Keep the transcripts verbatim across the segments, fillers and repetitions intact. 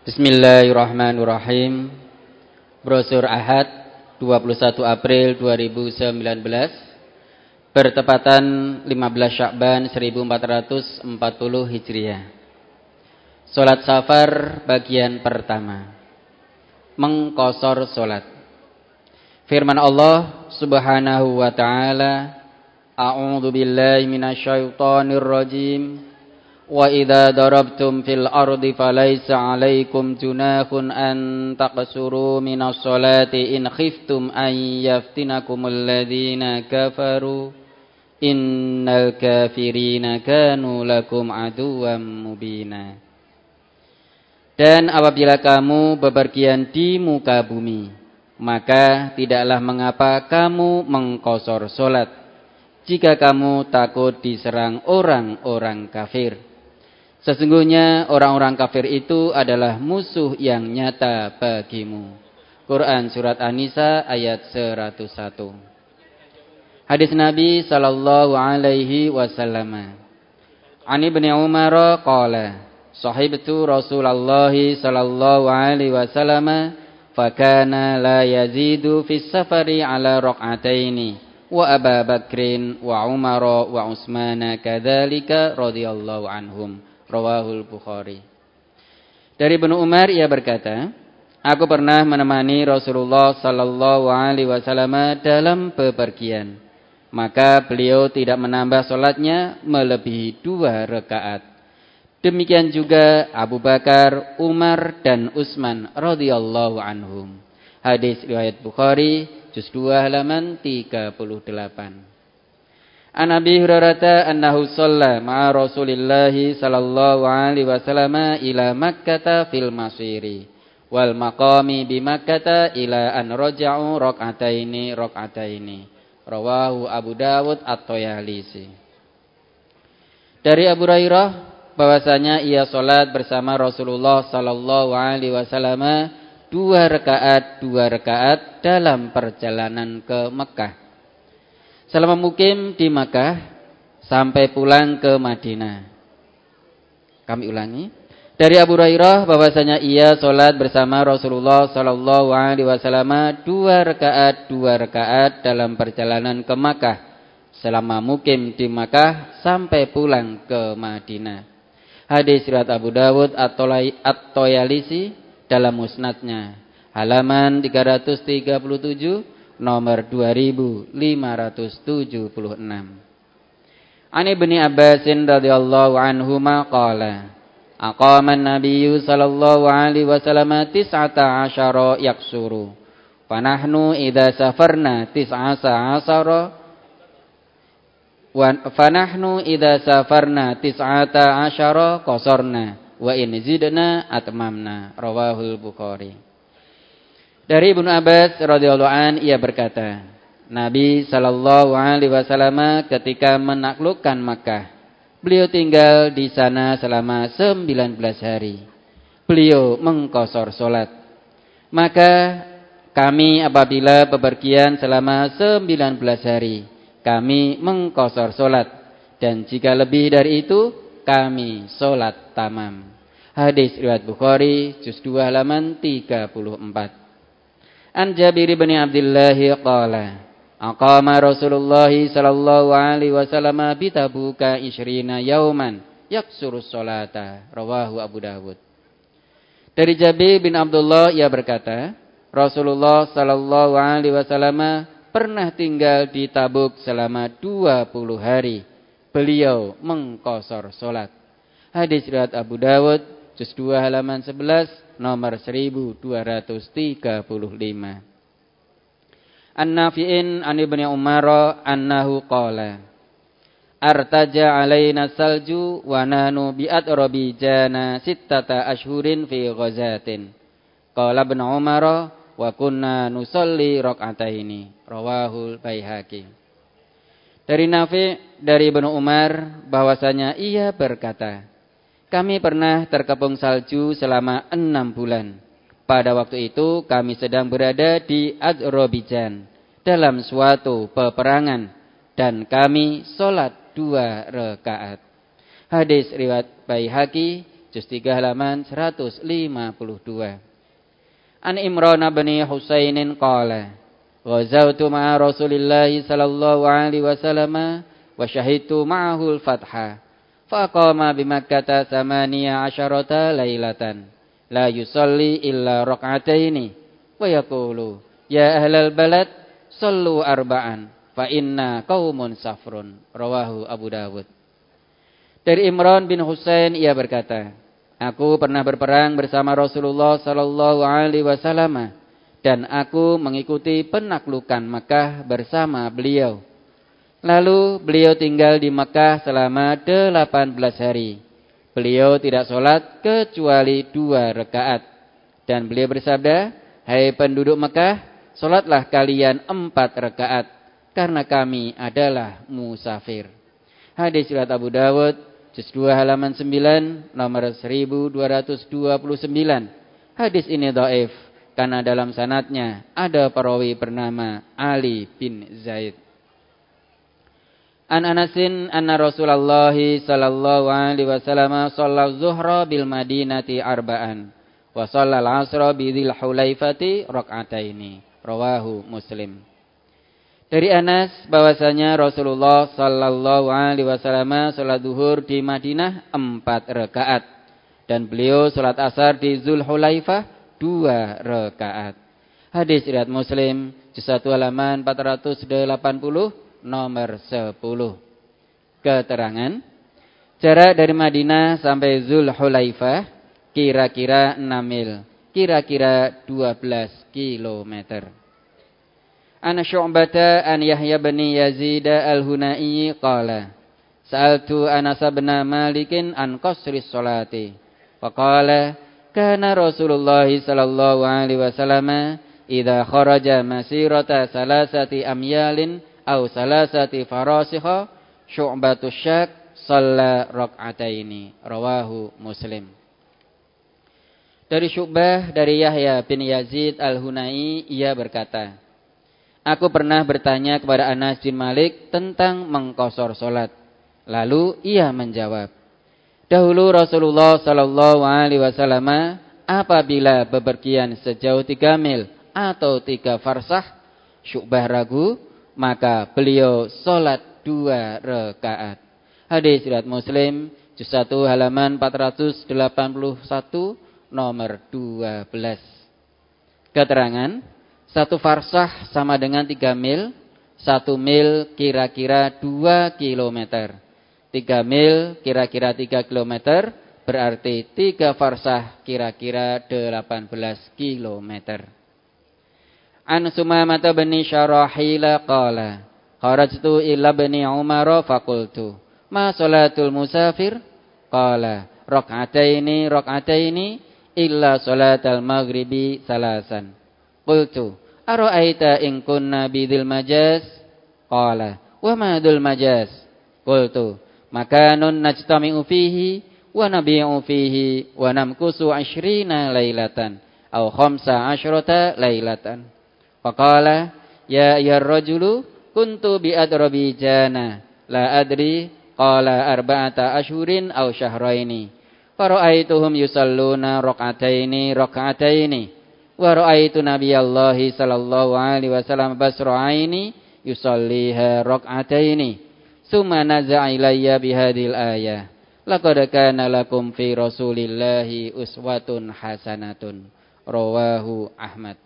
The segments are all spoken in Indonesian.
Bismillahirrahmanirrahim. Brosur Ahad dua puluh satu April dua ribu sembilan belas bertepatan lima belas Sya'ban seribu empat ratus empat puluh Hijriah. Salat safar bagian pertama. Mengqashar salat. Firman Allah Subhanahu wa taala, A'udzu billahi minasyaitonir rajim. Wa idza darabtum fil ardi falaysa 'alaikum junahun an taqsuru minas salati in khiftum an yaftinakumul ladzina kafaru innal kafirina kanu lakum aduwwam mubina. Dan apabila kamu bepergian di muka bumi, maka tidaklah mengapa kamu mengqashar salat jika kamu takut diserang orang-orang kafir. Sesungguhnya orang-orang kafir itu adalah musuh yang nyata bagimu. Quran Surat An-Nisa ayat seratus satu. Hadis Nabi sallallahu alaihi wasallam. Ani bin Umar qala, sahibtu Rasulullah sallallahu alaihi wasallam, fakana la yazidu fis safari ala raq'ataini, wa Abu Bakrin wa Umar wa Utsman kadzalika radhiyallahu anhum. Rawahul Bukhari. Dari Ibnu Umar ia berkata, aku pernah menemani Rasulullah sallallahu alaihi wasallam dalam bepergian, maka beliau tidak menambah salatnya melebihi dua rakaat. Demikian juga Abu Bakar, Umar dan Utsman radhiyallahu anhum. Hadis riwayat Bukhari juz dua halaman tiga puluh delapan. An Abi Hurairah annahu shalla ma'a Rasulillah sallallahu alaihi wasallam ila Makkah fil masiri wal maqami bi Makkah ila an raja'u rak'ataini rak'ataini. Rawahu Abu Dawud At-Tayalisi. Dari Abu Hurairah bahwasanya ia salat bersama Rasulullah sallallahu alaihi wasallam dua rakaat dua rakaat dalam perjalanan ke Mekah. Selama mukim di Makkah sampai pulang ke Madinah. Kami ulangi. Dari Abu Hurairah bahwasanya ia salat bersama Rasulullah sallallahu alaihi wasallam dua rakaat dua rakaat dalam perjalanan ke Makkah selama mukim di Makkah sampai pulang ke Madinah. Hadis riwayat Abu Dawud At-Tayalisi dalam musnadnya halaman tiga ratus tiga puluh tujuh nomor dua ribu lima ratus tujuh puluh enam. Ani Ibnu Abbas radhiyallahu anhuma qala, aqama an-nabiyyu sallallahu alaihi wasallam tis'ata asyara yaksuru, fanahnu idza safarna tis'asa asyara wa fanahnu idza safarna tis'ata asyara qasarna wa in zidna atmamna. Rawahul Bukhari. Dari Ibnu Abbas radhiyallahu an ia berkata, Nabi sallallahu alaihi wasallam ketika menaklukkan Makkah, beliau tinggal di sana selama sembilan belas hari. Beliau mengqashar salat. Maka kami apabila bepergian selama sembilan belas hari, kami mengqashar salat, dan jika lebih dari itu kami salat tamam. Hadis riwayat Bukhari juz dua halaman tiga puluh empat. An Jabir bin Abdullah qala, aqama Rasulullah sallallahu alaihi wasallam bi Tabuka ishrina yauman yaksuru sholata. Rawahu Abu Dawud. Dari Jabir bin Abdullah ia berkata, Rasulullah sallallahu alaihi wasallam pernah tinggal di Tabuk selama dua puluh hari. Beliau mengqashar salat. Hadis riwayat Abu Dawud juz dua halaman sebelas nomor seribu dua ratus tiga puluh lima. An-Nafi'in an Ibnu Umar annahu qala, artaja alaina salju wa nanu bi atrabi jana sittata ashhurin fi ghazatin. Qala Ibnu Umar wa kunna nusalli rak'ataini. Rawahul Baihaqi. Dari Nafi' dari Ibnu Umar bahwasanya ia berkata, kami pernah terkepung salju selama enam bulan. Pada waktu itu kami sedang berada di Azerbaijan dalam suatu peperangan dan kami sholat dua rakaat. Hadis riwayat Baihaqi juz tiga halaman seratus lima puluh dua. An Imran bin Husainin qala ghazawtu ma'a Rasulillah sallallahu alaihi wasallam wa syahidtu ma'ahu al-fatha fa qama bi Makkah thamaniya asyrata lailatan la yusalli illa rak'ataini wa yaqulu ya ahlal balad sallu arba'an fa inna qaumun safrun. Rawahu Abu Dawud. Dari Imran bin Husain ia berkata, aku pernah berperang bersama Rasulullah sallallahu alaihi wasallam dan aku mengikuti penaklukan Makkah bersama beliau. Lalu beliau tinggal di Makkah selama delapan belas hari. Beliau tidak sholat kecuali dua rakaat. Dan beliau bersabda, hai penduduk Makkah, sholatlah kalian empat rakaat karena kami adalah musafir. Hadis riwayat Abu Dawud juz dua halaman sembilan nomor seribu dua ratus dua puluh sembilan. Hadis ini dhaif karena dalam sanadnya ada perawi bernama Ali bin Zaid. An Anasin anna Rasulullah sallallahu alaihi wasallam shalla zuhra bil Madinati arba'an wa shalla al-'asra bi Dzil Hulaifati rak'ataini. Rawahu Muslim. Dari Anas bahwasanya Rasulullah sallallahu alaihi wasallam salat zuhur di Madinah empat rakaat dan beliau salat asar di Dzulhulaifah dua rakaat. Hadis riwayat Muslim juz satu halaman empat ratus delapan puluh nomor sepuluh. Keterangan jarak dari Madinah sampai Dzulhulaifah kira-kira enam mil, kira-kira dua belas kilometer. Ana Syu'bata an Yahya bin Yazid al-Hunai qala sa'altu Anas bin Malik an qasri sholati faqala kana Rasulullah sallallahu alaihi wasallam idza kharaja masirata salasati amyalin aw salasati farasikha syu'batu syak shalla rak'ataini. Rawahu Muslim. Dari Syu'bah dari Yahya bin Yazid al-Hunai ia berkata, aku pernah bertanya kepada Anas bin Malik tentang mengqashar salat. Lalu ia menjawab, dahulu Rasulullah sallallahu alaihi wasallam apabila bepergian sejauh tiga mil atau tiga farsah, Syu'bah ragu, maka beliau salat dua rakaat. Hadis riwayat Muslim juz satu halaman empat ratus delapan puluh satu nomor dua belas. Keterangan satu farsah sama dengan tiga mil, satu mil kira-kira dua kilometer. Tiga mil kira-kira tiga kilometer, berarti tiga farsah kira-kira delapan belas kilometer. An Sumamah bin Syarahil qala, kharajtu ila bani Umar faqultu, ma salatul musafir? Qala, rak'ataini rak'ataini illa salatal maghribi salasan. Qultu, ara'aita in kunna bidil majaz? Qala, wa ma dzul majaz? Qultu, makanun najtami'u fihi wa nabi'u fihi wa namkusu ashrina lailatan aw khamsa asyrata lailatan. Faqala, ya ayyuhar rajulu kuntu bi adrabi jana la adri qala arba'ata ashhurin aw syahraini. Fara'aituhum yusalluna rak'ataini rak'ataini. Wa ra'aitu nabiyallahi sallallahu alaihi wasallam basra'aini yusalliha rak'ataini. Summa naza'a ilayya bihadhil ayah. Laqad kana lakum fi Rasulillahi uswatun hasanatun. Rawahu Ahmad.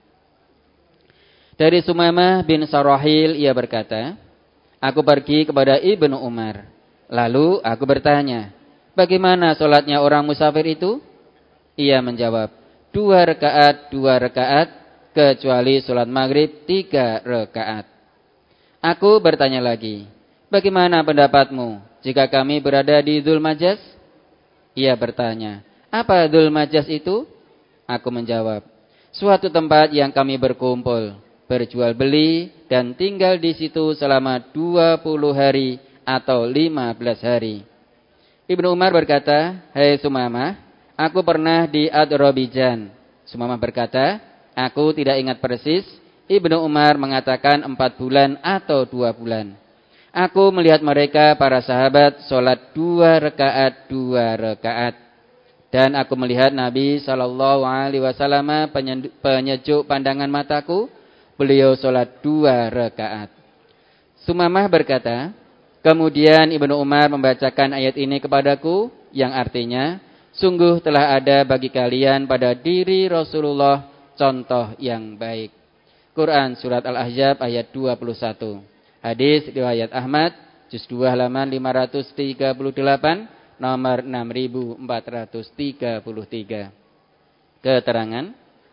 Dari Sumamah bin Sarahil ia berkata, aku pergi kepada Ibnu Umar. Lalu aku bertanya, bagaimana salatnya orang musafir itu? Ia menjawab, dua rakaat, dua rakaat, kecuali salat maghrib tiga rakaat. Aku bertanya lagi, bagaimana pendapatmu jika kami berada di Dzul Majaz? Ia bertanya, apa Dzul Majaz itu? Aku menjawab, suatu tempat yang kami berkumpul, berjual beli dan tinggal di situ selama dua puluh hari atau lima belas hari. Ibnu Umar berkata, hai Sumamah, aku pernah di Adrabijan. Sumamah berkata, aku tidak ingat persis. Ibnu Umar mengatakan empat bulan atau dua bulan. Aku melihat mereka para sahabat sholat dua rakaat, dua rakaat. Dan aku melihat Nabi sallallahu alaihi wasallam penyejuk pandangan mataku. Beliau sholat dua rakaat. Sumamah berkata, kemudian Ibnu Umar membacakan ayat ini kepadaku, yang artinya, sungguh telah ada bagi kalian pada diri Rasulullah contoh yang baik. Quran Surat Al-Ahzab ayat dua puluh satu. Hadis riwayat Ahmad, juz dua halaman lima ratus tiga puluh delapan, nomor enam ribu empat ratus tiga puluh tiga. Keterangan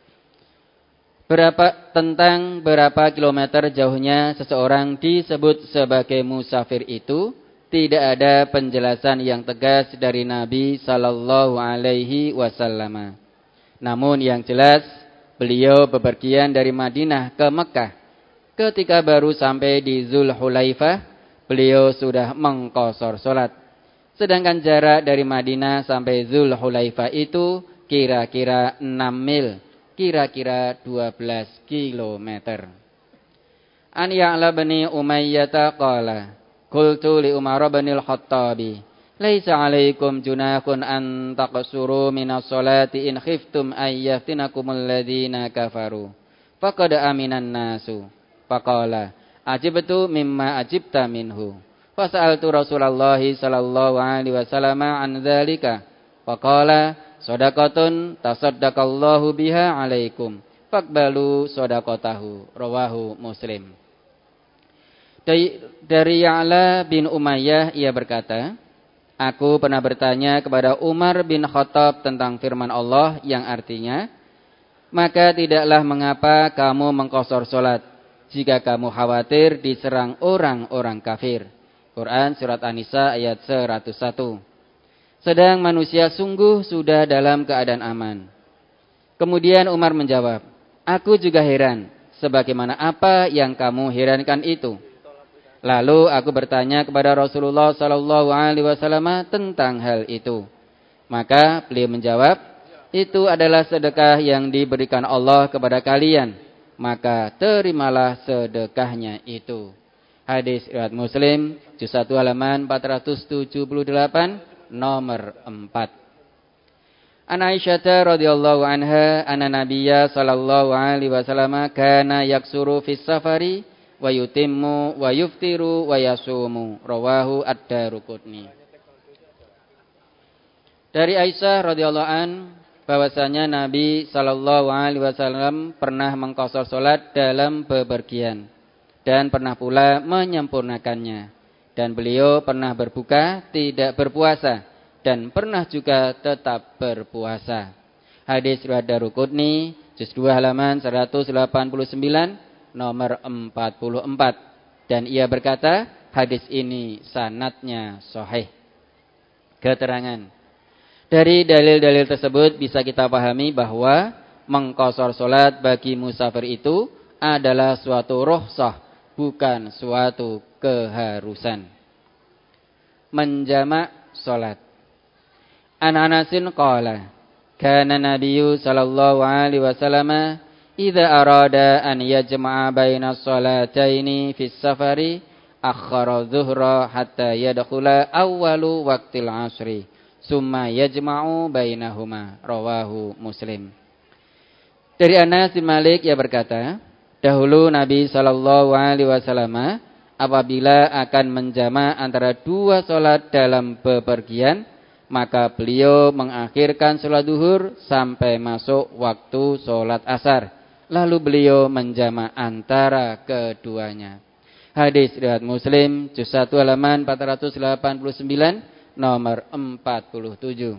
berapa tentang berapa kilometer jauhnya seseorang disebut sebagai musafir itu tidak ada penjelasan yang tegas dari Nabi sallallahu alaihi wasallam. Namun yang jelas beliau bepergian dari Madinah ke Mekah. Ketika baru sampai di Zulhulaifah, beliau sudah mengqashar salat. Sedangkan jarak dari Madinah sampai Zulhulaifah itu kira-kira enam mil, kira-kira dua belas kilometer. An Ya'la bin Umayyah qala, qultu li Umar bin al-Khattabi, laisa 'alaikum junahun an taqsuru minas salati in khiftum ay yaftinakumul ladzina kafaru. Faqad aminan nasu. Faqala, ajibtu mimma ajibta minhu. Fasa'altu Rasulullah sallallahu alaihi wasallam an dzalika. Faqala, shadaqatun tasaddaqallahu biha 'alaikum. Faqbalu shadaqatahu. Rawahu Muslim. Dari, dari Ya'la bin Umayyah ia berkata, aku pernah bertanya kepada Umar bin Khattab tentang firman Allah yang artinya, maka tidaklah mengapa kamu mengqashar salat jika kamu khawatir diserang orang-orang kafir. Quran Surat An-Nisa ayat seratus satu. Sedang manusia sungguh sudah dalam keadaan aman. Kemudian Umar menjawab, aku juga heran, sebagaimana apa yang kamu herankan itu. Lalu aku bertanya kepada Rasulullah sallallahu alaihi wasallam tentang hal itu. Maka beliau menjawab, itu adalah sedekah yang diberikan Allah kepada kalian, maka terimalah sedekahnya itu. Hadis riwayat Muslim, juz satu halaman empat ratus tujuh puluh delapan, nomor empat. An Aisyah radhiyallahu anha anna Nabiyya sallallahu alaihi wasallam kana yaksuru fis safari wa yutimmu wa yuftiru wa yasumu. Rawahu Ad-Daruqutni. Dari Aisyah radhiyallahu an bahwasanya Nabi sallallahu alaihi wasallam pernah mengqashar salat dalam bepergian dan pernah pula menyempurnakannya, dan beliau pernah berbuka tidak berpuasa dan pernah juga tetap berpuasa. Hadis riwayat Daruqutni, juz dua halaman seratus delapan puluh sembilan, nomor empat puluh empat, dan ia berkata hadis ini sanadnya sahih. Keterangan dari dalil-dalil tersebut bisa kita pahami bahwa mengqashar salat bagi musafir itu adalah suatu rukhsah, bukan suatu keharusan. Menjamak salat. An Anasin qala, kana Nabiyyu sallallahu alaihi wasallam idza arada an yajma'a baina salataini fis safari akhkhara dhuhra hatta yadkhula awwalu waqtil 'ashri. Summa yajma'u bainahuma. Rawahu Muslim. Dari Anas bin Malik ia berkata, dahulu Nabi sallallahu alaihi wasallam apabila akan menjama antara dua salat dalam bepergian, maka beliau mengakhirkan salat zuhur sampai masuk waktu salat asar. Lalu beliau menjama antara keduanya. Hadis riwayat Muslim, juz satu halaman empat ratus delapan puluh sembilan, nomor empat puluh tujuh.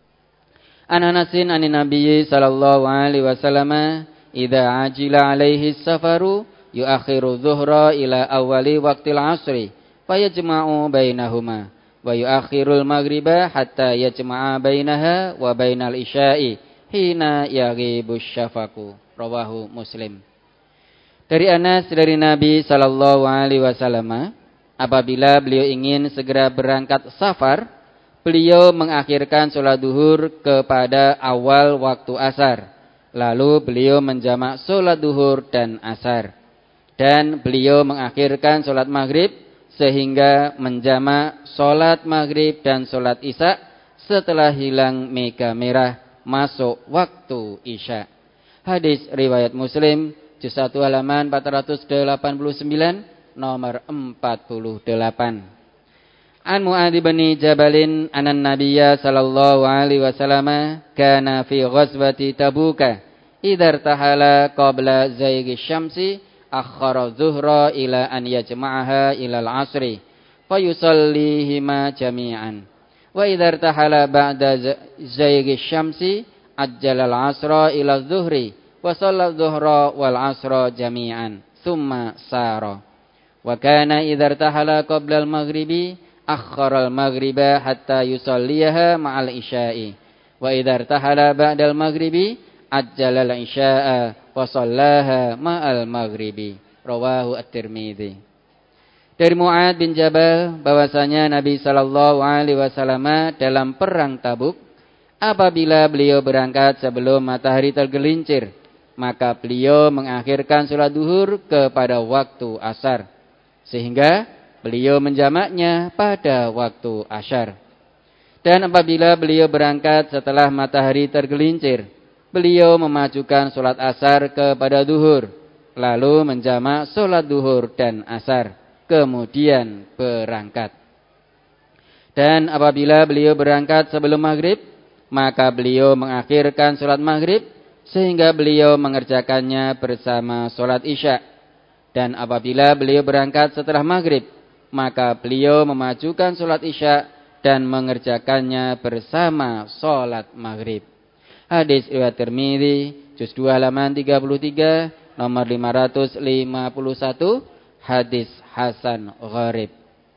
An Anasin anin Nabi sallallahu alaihi wasallam, idza ajila alaihi safaru yuakhiru dhuhra ila awali waqtil 'ashri fayajma'u bainahuma wa yuakhirul maghriba hatta yajma'a bainaha wa bainal isya'i hina yaghibus syafaqu. Rawahu Muslim. Dari Anas dari Nabi sallallahu alaihi wasallam, apabila beliau ingin segera berangkat safar, beliau mengakhirkan sholat duhur kepada awal waktu asar. Lalu beliau menjamak sholat duhur dan asar. Dan beliau mengakhirkan sholat maghrib sehingga menjamak sholat maghrib dan sholat isya setelah hilang mega merah masuk waktu Isya. Hadis riwayat Muslim, juz satu halaman empat ratus delapan puluh sembilan, nomor empat puluh delapan. An Mu'adz bin Jabalin anan Nabiyya sallallahu alaihi wasallam kana fi ghazwati Tabuka idza tahala qabla zayghi syamsi akhara zuhra ila an yajma'aha ila al-'asri fayusallihima jami'an wa idza tahala ba'da zayghi syamsi ajjala al-'asra ila adh-dhuhri wa shalla adh-dhuhra wal 'asra jami'an thumma sara wa kana idza tahala qabla al-maghribi akhara al-maghriba hatta yusalliha ma'al isya'i wa idza tahala ba'da al-maghribi ajjala al-isya'a wa shallaha ma'al maghribi. Rawahu at-Tirmidzi. Dari Mu'adz bin Jabal bahwasanya Nabi sallallahu alaihi wasallam dalam perang Tabuk, apabila beliau berangkat sebelum matahari tergelincir, maka beliau mengakhirkan salat duhur kepada waktu asar, sehingga beliau menjamaknya pada waktu asyar. Dan apabila beliau berangkat setelah matahari tergelincir, beliau memajukan sholat asar kepada duhur, lalu menjamak sholat duhur dan asar, kemudian berangkat. Dan apabila beliau berangkat sebelum maghrib, maka beliau mengakhirkan sholat maghrib, sehingga beliau mengerjakannya bersama sholat isya. Dan apabila beliau berangkat setelah maghrib, maka beliau memajukan sholat isya dan mengerjakannya bersama sholat maghrib. Hadis riwayat Tirmidzi, juz dua halaman tiga puluh tiga, nomor lima ratus lima puluh satu, hadis hasan gharib.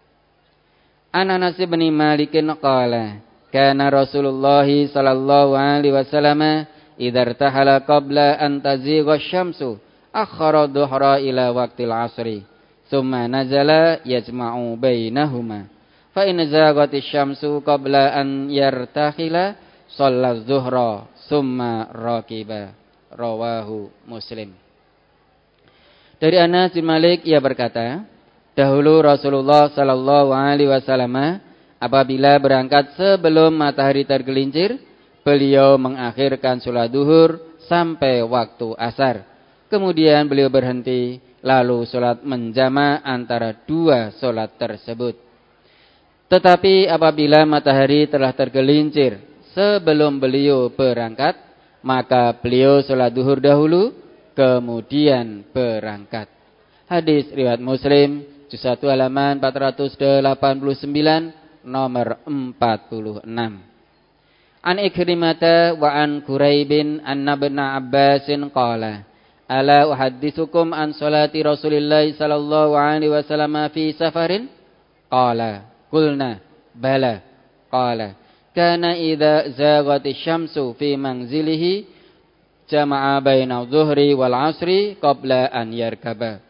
An Anas bin Malik qala, kana Rasulullah sallallahu alaihi wasallam idza irtahala qabla an tazigha asy-syamsu akhara dhuhra ila waqtil 'ashri, thumma nazala yajma'u bainahuma. Fa in zaghatis syamsu qabla an yartakhila shalla adh-dhuhra summa raqiba. Rawahu Muslim. Dari Anas bin Malik ia berkata, dahulu Rasulullah sallallahu alaihi wasallam apabila berangkat sebelum matahari tergelincir, beliau mengakhirkan salat duhur sampai waktu asar. Kemudian beliau berhenti lalu salat menjama antara dua salat tersebut. Tetapi apabila matahari telah tergelincir sebelum beliau berangkat, maka beliau salat duhur dahulu, kemudian berangkat. Hadis riwayat Muslim, juz satu halaman empat ratus delapan puluh sembilan, nomor empat puluh enam. An Ikrimata wa an Quraibin an Ibn Abbasin qala, ala uhadditsukum an salati Rasulillah sallallahu alaihi wasallam fi safarin? Qala, qulna bala. Qala, kana idza zaghatis syamsu fi manzilihi jama'a baina adh-dhuhri wal 'ashri qabla an yarkaba.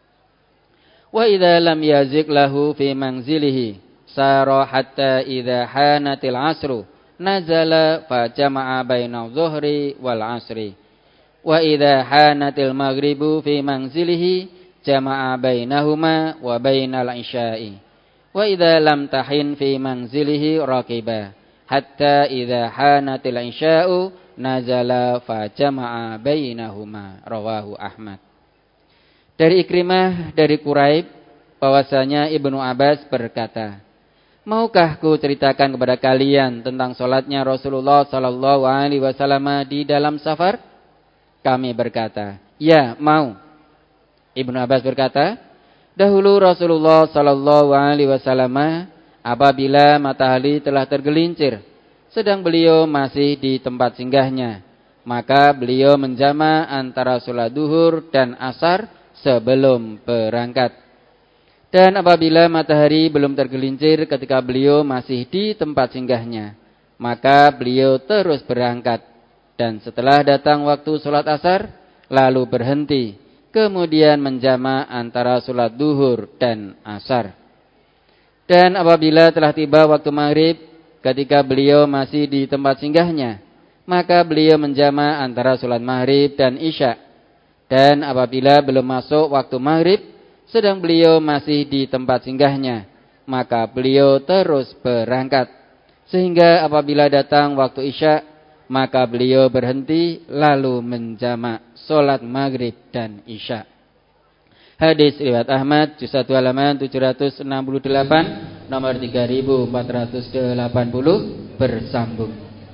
Wa idza lam yazigh lahu fi manzilihi sara hatta idza hanatil 'ashru nazala fa jama'a baina adh-dhuhri wal 'ashri. Wa idza hanatil maghribu fi manzilihi jama'a bainahuma wa bainal 'isya'i. Wa idza lam tahin fi manzilihi raqiba hatta idza hanatil isya'u nazala fa jama'a bainahuma. Rawahu Ahmad. Dari Ikrimah dari Quraib bahwasanya Ibnu Abbas berkata, maukah ku ceritakan kepada kalian tentang salatnya Rasulullah sallallahu alaihi wasallam di dalam safar? Kami berkata, ya, mau. Ibnu Abbas berkata, dahulu Rasulullah sallallahu alaihi wasallam apabila matahari telah tergelincir, sedang beliau masih di tempat singgahnya, maka beliau menjama antara sholat duhur dan asar sebelum berangkat. Dan apabila matahari belum tergelincir ketika beliau masih di tempat singgahnya, maka beliau terus berangkat. Dan setelah datang waktu sholat asar, lalu berhenti, kemudian menjama antara sholat duhur dan asar. Dan apabila telah tiba waktu maghrib, ketika beliau masih di tempat singgahnya, maka beliau menjama antara sholat maghrib dan isya. Dan apabila belum masuk waktu maghrib, sedang beliau masih di tempat singgahnya, maka beliau terus berangkat. Sehingga apabila datang waktu isya, maka beliau berhenti lalu menjamak solat maghrib dan isya. Hadis riwayat Ahmad, juz satu halaman tujuh ratus enam puluh delapan, nomor tiga ribu empat ratus delapan puluh bersambung.